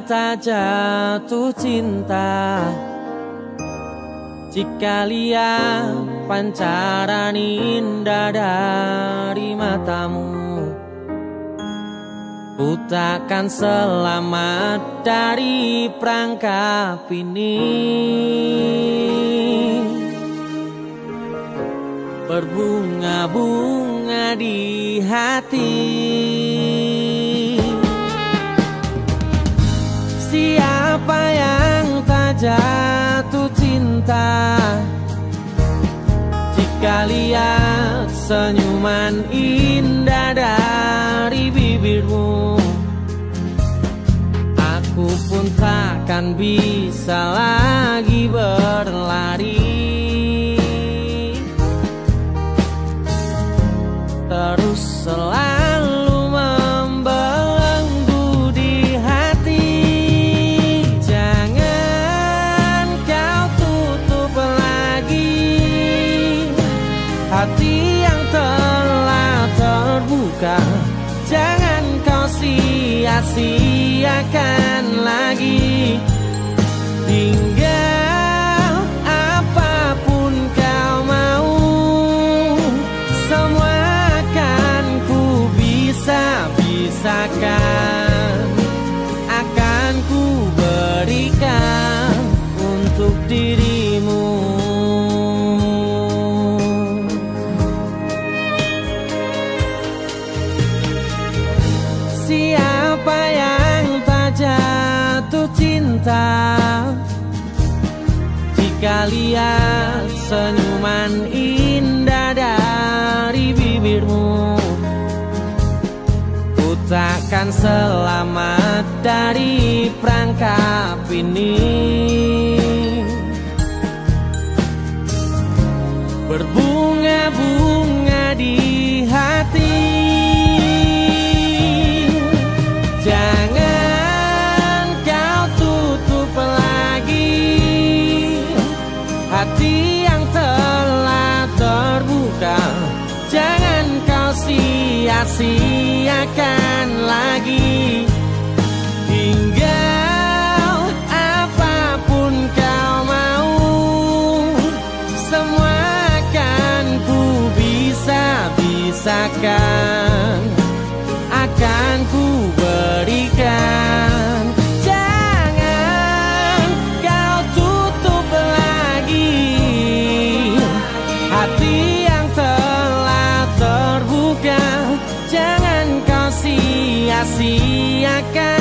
tak jatuh cinta jika lihat pancaran indah dari matamu? Ku takkan selamat dari perangkap ini. Berbunga-bunga di hati. Siapa yang tak jatuh cinta jika lihat senyuman indah dari bibirmu? Aku pun takkan bisa lagi berlari, terus selalu membelenggu di hati. Jangan kau tutup lagi hati yang telah terbuka. Jangan kau sia-siakan lagi. Tinggal apapun kau mau, semua akan ku bisa-bisakan. Akan ku berikan untuk dirimu. Siapa yang tak jatuh cinta jika lihat senyuman indah dari bibirmu? Ku takkan selamat dari perangkap ini. Berbunga-bunga di hati. Jangan kau tutup lagi hati yang telah terbuka. Jangan kau sia-siakan lagi. Tinggal apapun kau mau, semua akan ku bisa-bisakan. Akan ku berikan. Jangan kau tutup lagi hati yang telah terbuka. Jangan kau sia-siakan.